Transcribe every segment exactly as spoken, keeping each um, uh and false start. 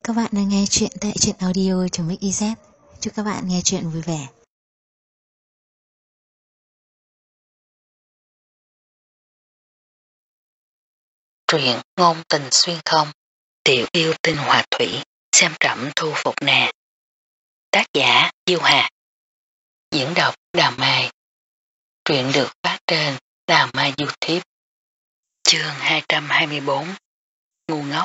các bạn đang nghe chuyện tại truyện audio.mixyz. Chúc các bạn nghe chuyện vui vẻ. Truyện ngôn tình xuyên không, tiểu yêu tinh hòa thủy, xem trẫm thu phục nè. Tác giả Diêu Hà. Diễn đọc Đào Mai. Truyện được phát trên Đào Mai YouTube. Chương hai trăm hai mươi bốn. Ngu ngốc.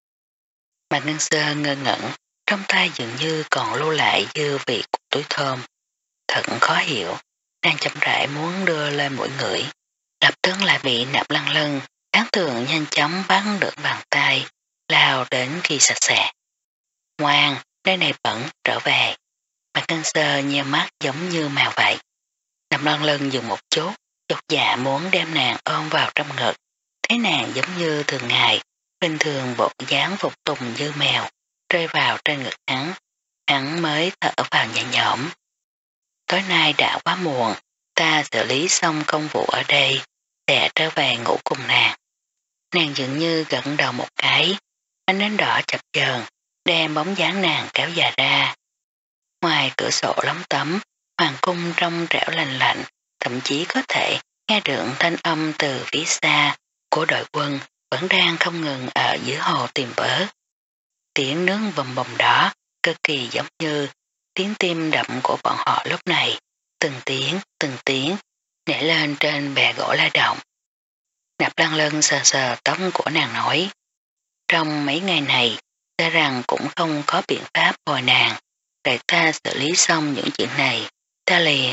Mạc Ngân Sơ ngơ ngẩn, trong tay dường như còn lưu lại dư vị của túi thơm. Thật khó hiểu, đang chậm rãi muốn đưa lên mỗi người, lập tức lại bị Nạp Lăng Lân đáng thường nhanh chóng bắn được bàn tay, lao đến khi sạch sẽ. Ngoan, nơi này bẩn, trở về. Mạc Ngân Sơ nheo mắt giống như mèo vậy. Nạp Lăng Lân dừng một chút, chột dạ muốn đem nàng ôm vào trong ngực. Thấy nàng giống như thường ngày, bình thường bộ dáng phục tùng như mèo, rơi vào trên ngực hắn. Hắn mới thở vào nhẹ nhõm. Tối nay đã quá muộn, ta xử lý xong công vụ ở đây, sẽ trở về ngủ cùng nàng. Nàng dường như gật đầu một cái, ánh nến đỏ chập chờn đem bóng dáng nàng kéo dài ra. Ngoài cửa sổ lóng tấm, hoàng cung trong trẻo lành lạnh, thậm chí có thể nghe được thanh âm từ phía xa của đội quân vẫn đang không ngừng ở giữa hồ tìm vỡ. Tiếng nướng bầm bầm đó cực kỳ giống như tiếng tim đậm của bọn họ lúc này, từng tiếng, từng tiếng, nhảy lên trên bè gỗ la động. Nạp Lăng Lân sờ sờ tóc của nàng nói, trong mấy ngày này, ta rằng cũng không có biện pháp hồi nàng, để ta xử lý xong những chuyện này, ta liền.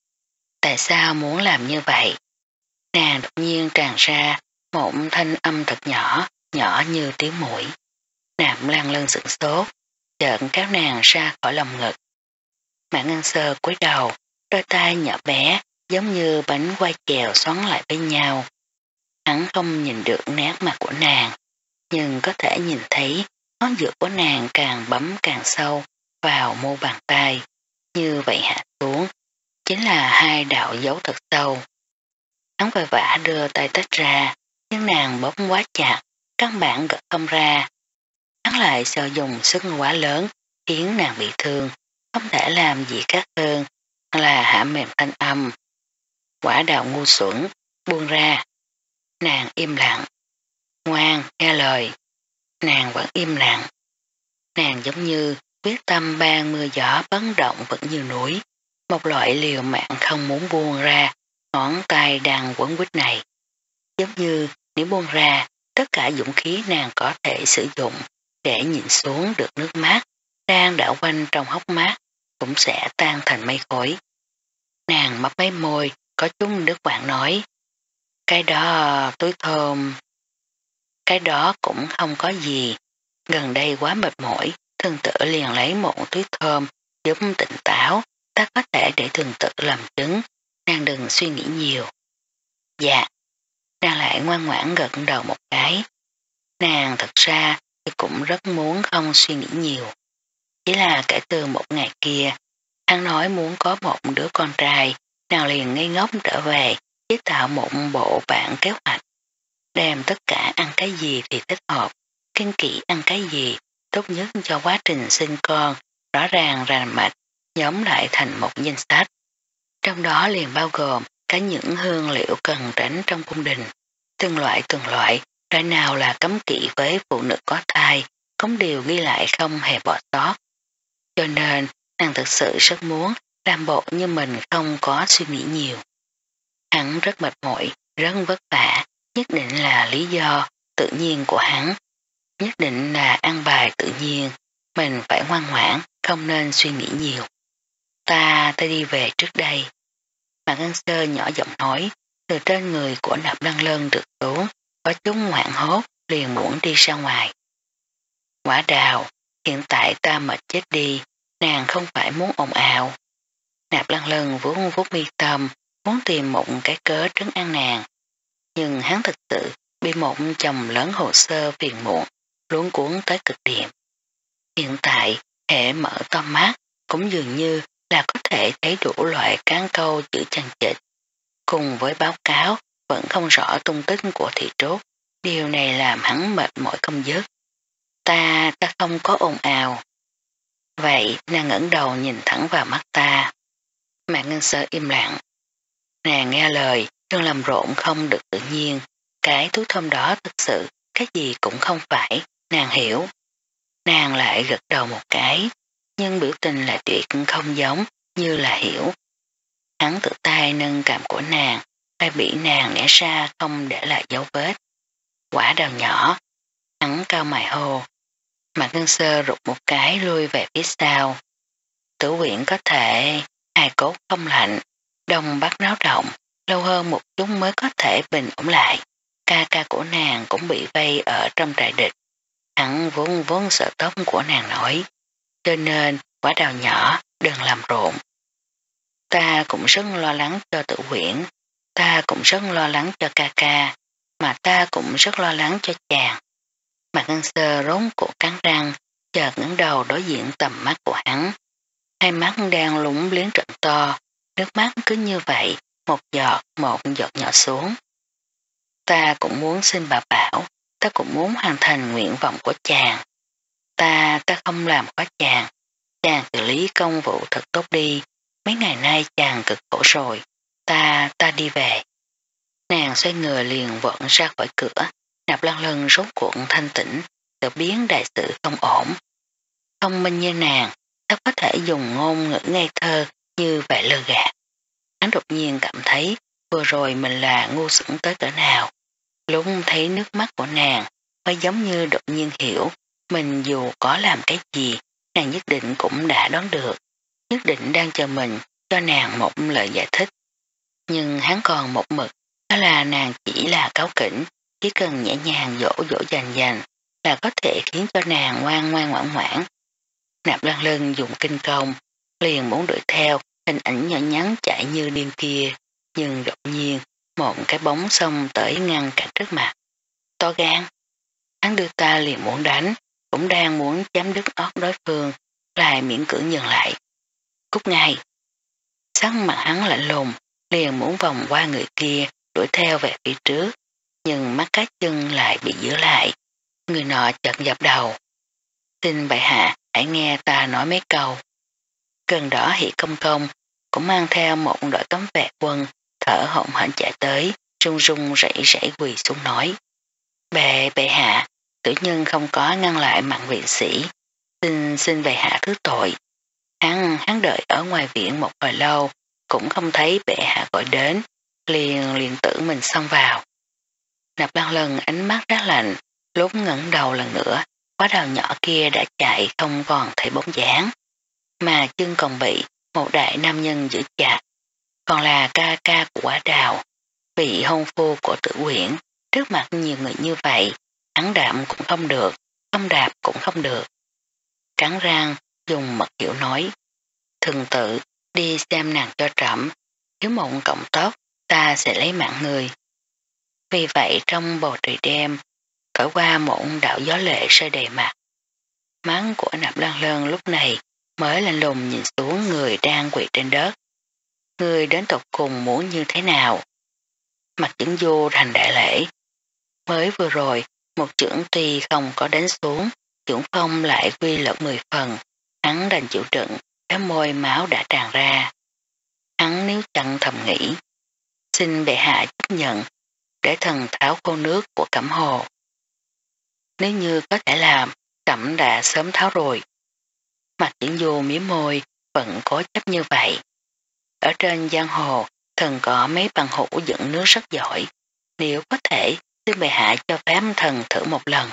Tại sao muốn làm như vậy? Nàng đột nhiên tràn ra một thanh âm thật nhỏ, nhỏ như tiếng mũi. Nạp Lăng Lân sửng sốt, chợt kéo nàng ra khỏi lòng ngực. Mạc Ngân Sơ cúi đầu, đôi tay nhỏ bé giống như bánh quai chèo xoắn lại bên nhau. Hắn không nhìn được nét mặt của nàng, nhưng có thể nhìn thấy ngón giữa của nàng càng bấm càng sâu vào mu bàn tay, như vậy hạ xuống, chính là hai đạo dấu thật sâu. Hắn vội vã đưa tay tách ra, nhưng nàng bóp quá chặt, căn bản gật không ra. Hắn lại sợ dùng sức quá lớn, khiến nàng bị thương, không thể làm gì khác hơn là hạ mềm thanh âm. Quả đạo ngu xuẩn, buông ra. Nàng im lặng. Ngoan, nghe lời. Nàng vẫn im lặng. Nàng giống như quyết tâm ban mưa gió bấn động vẫn như núi, một loại liều mạng không muốn buông ra ngón tay đang quấn quýt này. Giống như nếu buông ra, tất cả dũng khí nàng có thể sử dụng để nhìn xuống được nước mắt đang đảo quanh trong hốc mắt cũng sẽ tan thành mây khói. Nàng mấp mấy môi, có chút nước quảng nói, cái đó túi thơm. Cái đó cũng không có gì, gần đây quá mệt mỏi, thường tự liền lấy một túi thơm giúp tỉnh táo, ta có thể để thường tự làm chứng, nàng đừng suy nghĩ nhiều. Dạ, nàng lại ngoan ngoãn gật đầu một cái. Nàng thật ra thì cũng rất muốn không suy nghĩ nhiều. Chỉ là kể từ một ngày kia, hắn nói muốn có một đứa con trai, nàng liền ngây ngốc trở về, chế tạo một bộ bản kế hoạch. Đem tất cả ăn cái gì thì thích hợp, kiên kỹ ăn cái gì, tốt nhất cho quá trình sinh con, rõ ràng rành mạch, nhóm lại thành một danh sách. Trong đó liền bao gồm cả những hương liệu cần tránh trong cung đình. Từng loại từng loại, loại nào là cấm kỵ với phụ nữ có thai, cũng đều ghi lại không hề bỏ sót. Cho nên, nàng thực sự rất muốn làm bộ như mình không có suy nghĩ nhiều. Hắn rất mệt mỏi, rất vất vả, nhất định là lý do tự nhiên của hắn. Nhất định là ăn bài tự nhiên, mình phải ngoan ngoãn, không nên suy nghĩ nhiều. Ta, ta đi về trước đây. Mạc Ngân Sơ nhỏ giọng nói, từ trên người của Nạp Lăng Lân được xuống, có chút hoảng hốt, liền muốn đi ra ngoài. Quả đào, hiện tại ta mệt chết đi, nàng không phải muốn ồn ào. Nạp Lăng Lân vuốt vuốt mi tâm, muốn tìm một cái cớ trấn an nàng. Nhưng hắn thực sự bị một chồng lớn hồ sơ phiền muộn, luống cuốn tới cực điểm. Hiện tại, hệ mở to mắt, cũng dường như là có thể thấy đủ loại cán câu chữ chằng chịt. Cùng với báo cáo, vẫn không rõ tung tích của thị trốt. Điều này làm hắn mệt mỏi không dứt. Ta, ta không có ồn ào. Vậy nàng ngẩng đầu nhìn thẳng vào mắt ta. Mạc Ngân Sơ im lặng. Nàng nghe lời, nhưng làm rộn không được tự nhiên. Cái túi thơm đó thực sự, cái gì cũng không phải, nàng hiểu. Nàng lại gật đầu một cái, nhưng biểu tình lại tuyệt không giống như là hiểu. Hắn tự tay nâng cằm của nàng, tay bị nàng né ra không để lại dấu vết. Quả đào nhỏ, hắn cao mày hồ. Mạc Ngân Sơ rụt một cái lui về phía sau. Tử quyển có thể, hài cốt không lạnh, đông bắt náo động, lâu hơn một chút mới có thể bình ổn lại. Ca ca của nàng cũng bị vây ở trong trại địch. Hắn vốn vốn sợ tóc của nàng nổi, cho nên quả đào nhỏ đừng làm rộn. Ta cũng rất lo lắng cho Tử Quyển, ta cũng rất lo lắng cho ca ca, mà ta cũng rất lo lắng cho chàng. Mạc Ngân Sơ rốn cổ cắn răng, chợt ngẩng đầu đối diện tầm mắt của hắn. Hai mắt đang lúng liếng trận to, nước mắt cứ như vậy, một giọt một giọt nhỏ xuống. Ta cũng muốn xin bà bảo, ta cũng muốn hoàn thành nguyện vọng của chàng. Ta, ta không làm khó chàng, chàng xử lý công vụ thật tốt đi, mấy ngày nay chàng cực khổ rồi, ta, ta đi về. Nàng xoay người liền vọt ra khỏi cửa, Nạp Lan Lân rốt cuộc thanh tĩnh, tự biến đại sự không ổn. Thông minh như nàng, sao có thể dùng ngôn ngữ ngây thơ như vậy lơ gạt. Hắn đột nhiên cảm thấy vừa rồi mình là ngu xuẩn tới cỡ nào. Lúc thấy nước mắt của nàng mới giống như đột nhiên hiểu mình dù có làm cái gì nàng nhất định cũng đã đoán được, nhất định đang chờ mình cho nàng một lời giải thích. Nhưng hắn còn một mực, đó là nàng chỉ là cáu kỉnh, chỉ cần nhẹ nhàng dỗ dỗ dành dành là có thể khiến cho nàng ngoan ngoan ngoãn ngoãn. Nạp Lan Lân dùng kinh công, liền muốn đuổi theo hình ảnh nhỏ nhắn chạy như điên kia, nhưng đột nhiên một cái bóng xông tới ngăn cản trước mặt. To gan, hắn đưa ta liền muốn đánh, cũng đang muốn chém đứt óc đối phương, lại miễn cưỡng dừng lại. Cút ngay. Sắc mặt hắn lạnh lùng, liền muốn vòng qua người kia, đuổi theo về phía trước, nhưng mắt cá chân lại bị giữ lại. Người nọ chợt dập đầu. Xin bệ hạ, hãy nghe ta nói mấy câu. Gần đó Hỷ Công Công cũng mang theo một đội cấm vệ quân, thở hổn hển chạy tới, run run rẩy rẩy quỳ xuống nói. Bệ bệ hạ, tiểu nhân không có ngăn lại mạng viện sĩ, xin xin bệ hạ thứ tội. Hắn hắn đợi ở ngoài viện một hồi lâu, cũng không thấy bệ hạ gọi đến, liền liền tự mình xông vào. Nạp Lan Lân ánh mắt rất lạnh, lúc ngẩng đầu lần nữa, quả đào nhỏ kia đã chạy không còn thấy bóng dáng, mà chân còn bị một đại nam nhân giữ chặt, còn là ca ca của quả đào, vị hôn phu của Tử Quyển. Trước mặt nhiều người như vậy, hắn đạm cũng không được, không đạp cũng không được. Cắn răng, dùng mật hiệu nói, thường tự, đi xem nàng cho trẫm, nếu một cộng tóc, ta sẽ lấy mạng người. Vì vậy trong bầu trời đêm, thổi qua một đạo gió lệ rơi đầy mặt. Mắt của Nạp Lan Lân lúc này mới lạnh lùng nhìn xuống người đang quỳ trên đất. Người đến tột cùng muốn như thế nào? Mặt Chưởng Du thành đại lễ. Mới vừa rồi, một chưởng tuy không có đánh xuống, chưởng phong lại quy lực mười phần, hắn đành chịu trận, cái môi máu đã tràn ra. Hắn nếu chẳng thầm nghĩ, xin bệ hạ chấp nhận, để thần tháo khô nước của Cẩm Hồ. Nếu như có thể làm, Cẩm đã sớm tháo rồi. Mặt Chưởng Du mím môi, vẫn cố chấp như vậy. Ở trên giang hồ, thần có mấy bằng hữu dẫn nước rất giỏi, nếu có thể, xin bệ hạ cho phép thần thử một lần.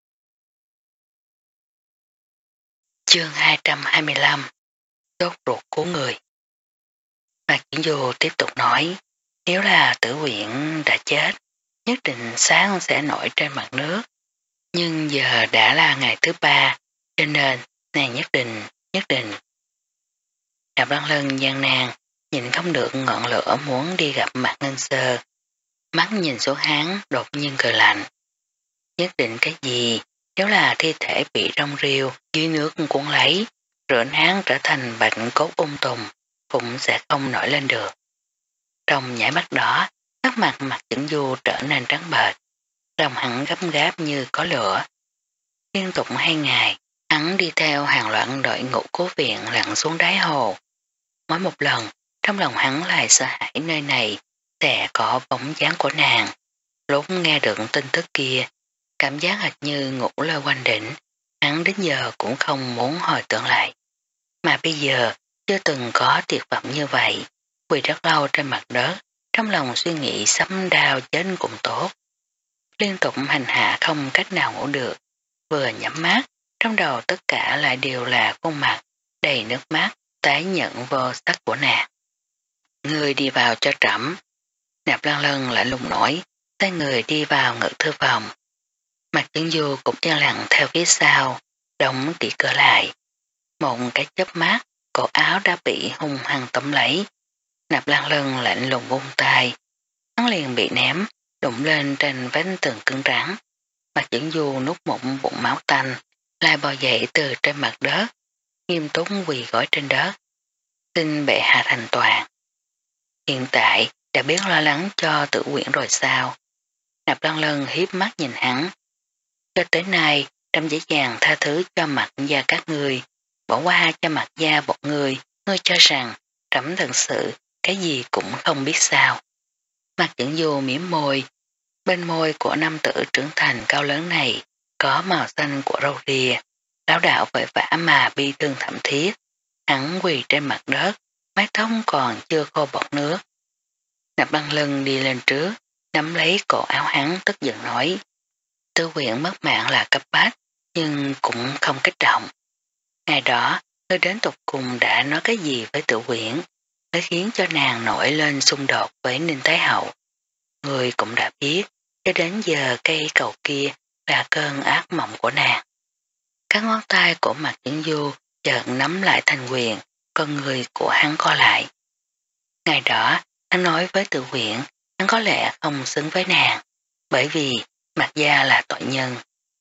Chương hai trăm hai mươi lăm Đốt ruột của người. Mạc Chưởng Du tiếp tục nói, nếu là Tử Quyển đã chết, nhất định sáng sẽ nổi trên mặt nước. Nhưng giờ đã là ngày thứ ba, cho nên nàng nhất định, nhất định. Nạp Lan Lân gian nan, nhìn không được ngọn lửa muốn đi gặp Mạc Ngân Sơ. Mắt nhìn xuống hắn đột nhiên cười lạnh. Nhất định cái gì, nếu là thi thể bị rong riêu dưới nước cuốn lấy, rửa hắn trở thành bệnh cốt ung tùng, cũng sẽ không nổi lên được. Trong nhảy mắt đó, sắc mặt Mạc Chưởng Du trở nên trắng bệch, lòng hắn gấp gáp như có lửa. Liên tục hai ngày, hắn đi theo hàng loạt đội ngũ cứu viện lặn xuống đáy hồ. Mỗi một lần, trong lòng hắn lại sợ hãi nơi này sẽ có bóng dáng của nàng. Lúc nghe được tin tức kia, cảm giác hệt như ngủ lơ quanh đỉnh, hắn đến giờ cũng không muốn hồi tưởng lại. Mà bây giờ, chưa từng có tuyệt vọng như vậy, quỳ rất lâu trên mặt đất, trong lòng suy nghĩ sấm đau chết cũng tốt. Liên tục hành hạ không cách nào ngủ được, vừa nhắm mắt, trong đầu tất cả lại đều là khuôn mặt, đầy nước mắt, tái nhận vô sắc của nàng. Người đi vào cho trẫm. Nạp Lan Lân lại lùng nổi, tay người đi vào ngự thư phòng. Mặt Chứng Du cũng yên lặng theo phía sau, đóng kỹ cửa lại. Một cái chớp mắt, cổ áo đã bị hung hăng tóm lấy. Nạp Lan Lân lạnh lùng vung tay, hắn liền bị ném, đụng lên trên vách tường cứng rắn. Mặt Chứng Du nút một bụng máu tanh, lại bò dậy từ trên mặt đất, nghiêm túc quỳ gối trên đất. Xin bệ hạ thành toàn. Hiện tại đã biết lo lắng cho Tử Quyển rồi sao? Nạp Lan Lân hiếp mắt nhìn hắn. Cho tới nay, trẫm dễ dàng tha thứ cho mặt gia các người, bỏ qua cho mặt gia một người, ngươi cho rằng trẫm thật sự cái gì cũng không biết sao. Mặt Chứng Du mỉm môi, bên môi của nam tử trưởng thành cao lớn này có màu xanh của râu ria, lão đạo vội vã mà bi thương thảm thiết. Hắn quỳ trên mặt đất, mái tóc còn chưa khô bọt nước. Nạp Lan Lân đi lên trước, nắm lấy cổ áo hắn tức giận nói. Tư Quyển mất mạng là cấp bách, nhưng cũng không kích động. Ngày đó, ngươi đến tục cùng đã nói cái gì với Tử Quyển, mới khiến cho nàng nổi lên xung đột với Ninh Thái Hậu. Ngươi cũng đã biết, cho đến giờ cây cầu kia là cơn ác mộng của nàng. Các ngón tay của Mặt Chứng Du chợt nắm lại thành quyền, con người của hắn co lại. Ngày đó, hắn nói với Tử Quyển, hắn có lẽ không xứng với nàng, bởi vì Mạc gia là tội nhân.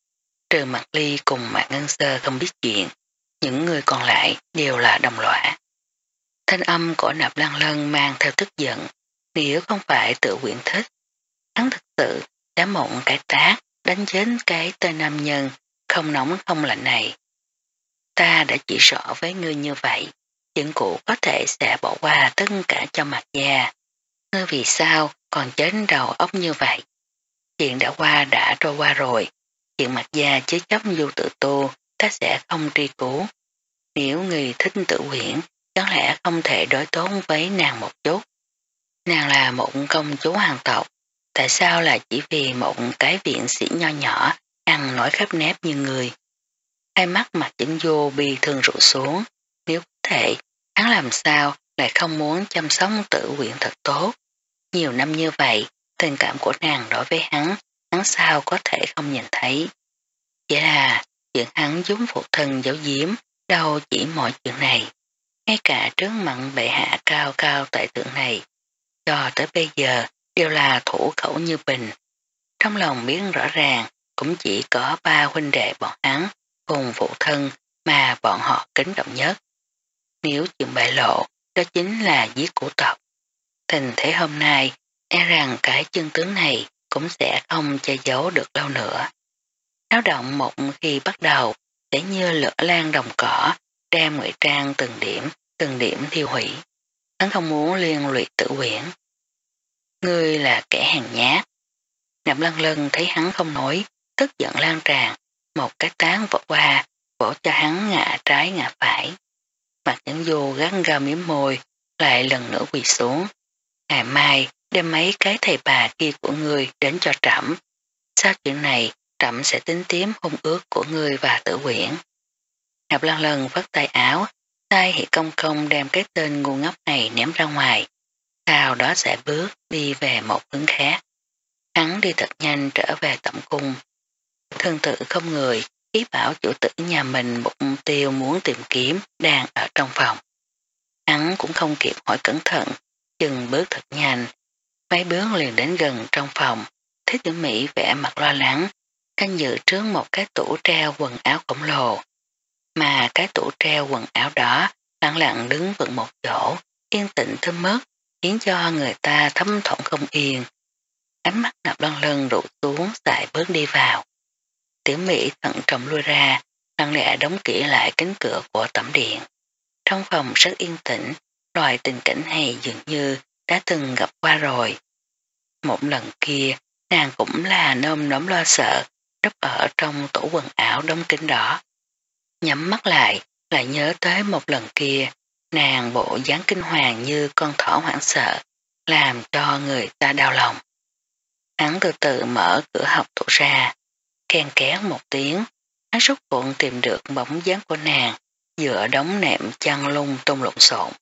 Trừ Mạc Ly cùng Mạc Ngân Sơ không biết chuyện, những người còn lại đều là đồng lõa. Thanh âm của Nạp Lan Lân mang theo tức giận, nếu không phải Tử Quyển thích, hắn thực sự đã mộng cái tác đánh chết cái tên nam nhân không nóng không lạnh này. Ta đã chỉ rõ với ngươi như vậy, chuyện cũ có thể sẽ bỏ qua tất cả cho Mạc gia. Ngươi vì sao còn chết đầu óc như vậy? Chuyện đã qua đã trôi qua rồi, chuyện Mạc gia chứ chấp Du tự tu, ta sẽ không truy cứu. Nếu người thích Tử Quyển, chẳng lẽ không thể đối tốn với nàng một chút? Nàng là một công chúa hoàng tộc, tại sao là chỉ vì một cái viện sĩ nho nhỏ, ăn nói khắp nép như người? Hai mắt Mặt Chứng Du bi thương rũ xuống, nếu có thể, hắn làm sao lại không muốn chăm sóc Tử Quyển thật tốt? Nhiều năm như vậy, tình cảm của nàng đối với hắn, hắn sao có thể không nhìn thấy? Chỉ là chuyện hắn giúp phụ thân giấu giếm, đâu chỉ mọi chuyện này. Ngay cả trước mặt bệ hạ cao cao tại tượng này, cho tới bây giờ đều là thủ khẩu như bình. Trong lòng biết rõ ràng, cũng chỉ có ba huynh đệ bọn hắn cùng phụ thân mà bọn họ kính trọng nhất. Nếu chuyện bại lộ, đó chính là giết của tộc. Tình thế hôm nay, e rằng cái chân tướng này cũng sẽ không che giấu được lâu nữa. Náo động một khi bắt đầu, sẽ như lửa lan đồng cỏ, đem ngụy trang từng điểm, từng điểm thiêu hủy. Hắn không muốn liên lụy Tử Quyển. Ngươi là kẻ hèn nhát. Nạp Lan Lân thấy hắn không nói, tức giận lan tràn, một cái tán vỗ qua, vỗ cho hắn ngã trái ngã phải. Mặt Nhẫn Du gắt gao miếm môi, lại lần nữa quỳ xuống. Ngày mai đem mấy cái thầy bà kia của ngươi đến cho trẫm. Sau chuyện này, trẫm sẽ tính tiếp hôn ước của ngươi và Tử Quyển. Nạp Lan Lân vất tay áo, tay hiện công công đem cái tên ngu ngốc này ném ra ngoài. Sau đó sẽ bước đi về một hướng khác. Hắn đi thật nhanh trở về tổng cung. Thân tự không người, ý bảo chủ tử nhà mình một mục tiêu muốn tìm kiếm đang ở trong phòng. Hắn cũng không kịp hỏi cẩn thận, chừng bước thật nhanh. Mấy bước liền đến gần trong phòng, thấy Tử Mỹ vẻ mặt lo lắng, canh dự trước một cái tủ treo quần áo khổng lồ. Mà cái tủ treo quần áo đó lặng lặng đứng vững một chỗ, yên tĩnh thơm mất, khiến cho người ta thấm thỏm không yên. Ánh mắt Nạp Lan Lân rủ xuống xài bước đi vào. Tiểu Mỹ thận trọng lui ra, lặng lẽ đóng kỹ lại cánh cửa của tẩm điện. Trong phòng rất yên tĩnh, loại tình cảnh này dường như đã từng gặp qua rồi. Một lần kia, nàng cũng là nơm nớm lo sợ, nấp ở trong tủ quần áo đóng kín đó. Nhắm mắt lại, lại nhớ tới một lần kia, nàng bộ dáng kinh hoàng như con thỏ hoảng sợ, làm cho người ta đau lòng. Hắn từ từ mở cửa học tủ ra, kèn két một tiếng, hắn rốt cuộc tìm được bóng dáng của nàng, dựa đống nệm chăn lung tung lộn xộn.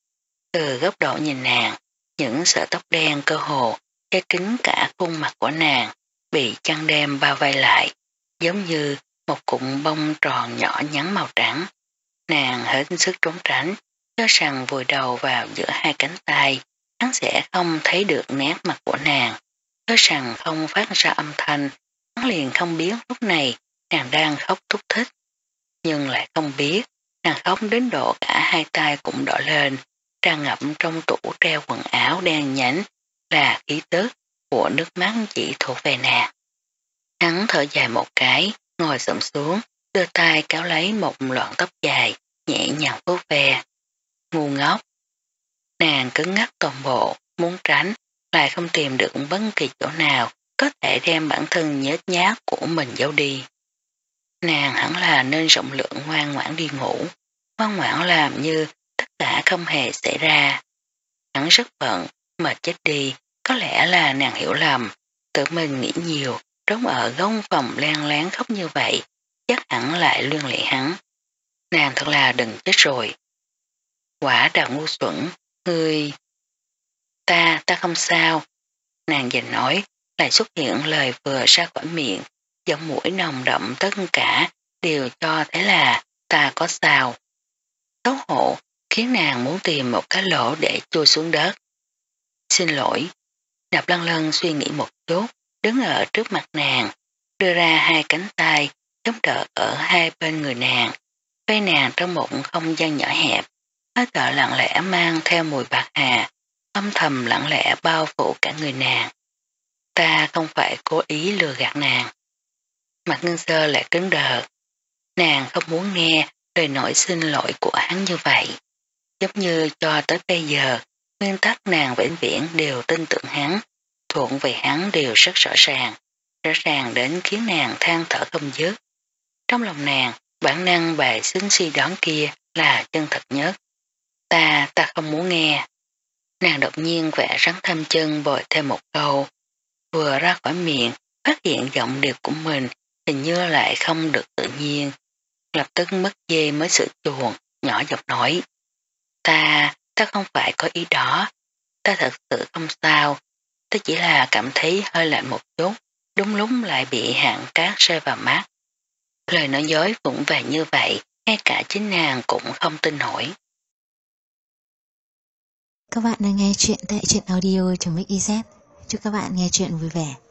Từ góc độ nhìn nàng, những sợi tóc đen cơ hồ che kín cả khuôn mặt của nàng, bị chăn đêm bao vây lại, giống như một cụm bông tròn nhỏ nhắn màu trắng. Nàng hết sức trốn tránh, cho rằng vùi đầu vào giữa hai cánh tay, hắn sẽ không thấy được nét mặt của nàng, cho rằng không phát ra âm thanh, hắn liền không biết lúc này nàng đang khóc thúc thích. Nhưng lại không biết, nàng khóc đến độ cả hai tay cũng đỏ lên, tràn ngập trong tủ treo quần áo đen nhánh là khí tức của nước mắt chỉ thuộc về nàng. Hắn thở dài một cái, ngồi xổm xuống, đưa tay kéo lấy một loạn tóc dài, nhẹ nhàng vuốt ve. Ngu ngốc. Nàng cứng ngắc toàn bộ, muốn tránh, lại không tìm được bất kỳ chỗ nào có thể đem bản thân nhếch nhác của mình giấu đi. Nàng hẳn là nên rộng lượng ngoan ngoãn đi ngủ, ngoan ngoãn làm như tất cả không hề xảy ra. Hắn rất bận, mệt chết đi, có lẽ là nàng hiểu lầm, tự mình nghĩ nhiều, trốn ở góc phòng len lén khóc như vậy, chắc hẳn lại luyên lệ hắn. Nàng thật là đừng chết rồi. Quả đào ngu xuẩn, ngươi... Ta, ta không sao. Nàng giành nói, lại xuất hiện lời vừa ra khỏi miệng, giọng mũi nồng đậm tất cả đều cho thấy là ta có sao. Xấu hổ khiến nàng muốn tìm một cái lỗ để chui xuống đất. Xin lỗi. Nạp Lân Lân suy nghĩ một chút, đứng ở trước mặt nàng, đưa ra hai cánh tay, chống đỡ ở hai bên người nàng, vây nàng trong một không gian nhỏ hẹp, hơi thở lặng lẽ mang theo mùi bạc hà, âm thầm lặng lẽ bao phủ cả người nàng. Ta không phải cố ý lừa gạt nàng. Mặt Ngân Sơ lại cứng đờ. Nàng không muốn nghe lời nói xin lỗi của hắn như vậy. Giống như cho tới bây giờ, nguyên tắc nàng vĩnh viễn đều tin tưởng hắn, thuận về hắn đều rất rõ ràng, rõ ràng đến khiến nàng than thở không dứt. Trong lòng nàng, bản năng bài xứng suy đoán kia là chân thật nhất. Ta, ta không muốn nghe. Nàng đột nhiên vẽ rắn thăm chân bồi thêm một câu. Vừa ra khỏi miệng, phát hiện giọng điệu của mình hình như lại không được tự nhiên. Lập tức mất dê mới sự chuồn, nhỏ giọng nói. Ta, ta không phải có ý đó. Ta thật sự không sao. Ta chỉ là cảm thấy hơi lạnh một chút, đúng lúc lại bị hạn cát rơi vào mắt. Lời nói dối vụng về như vậy, ngay cả chính nàng cũng không tin nổi. Các bạn đang nghe chuyện tại truyện audio.mixyz. Chúc các bạn nghe chuyện vui vẻ.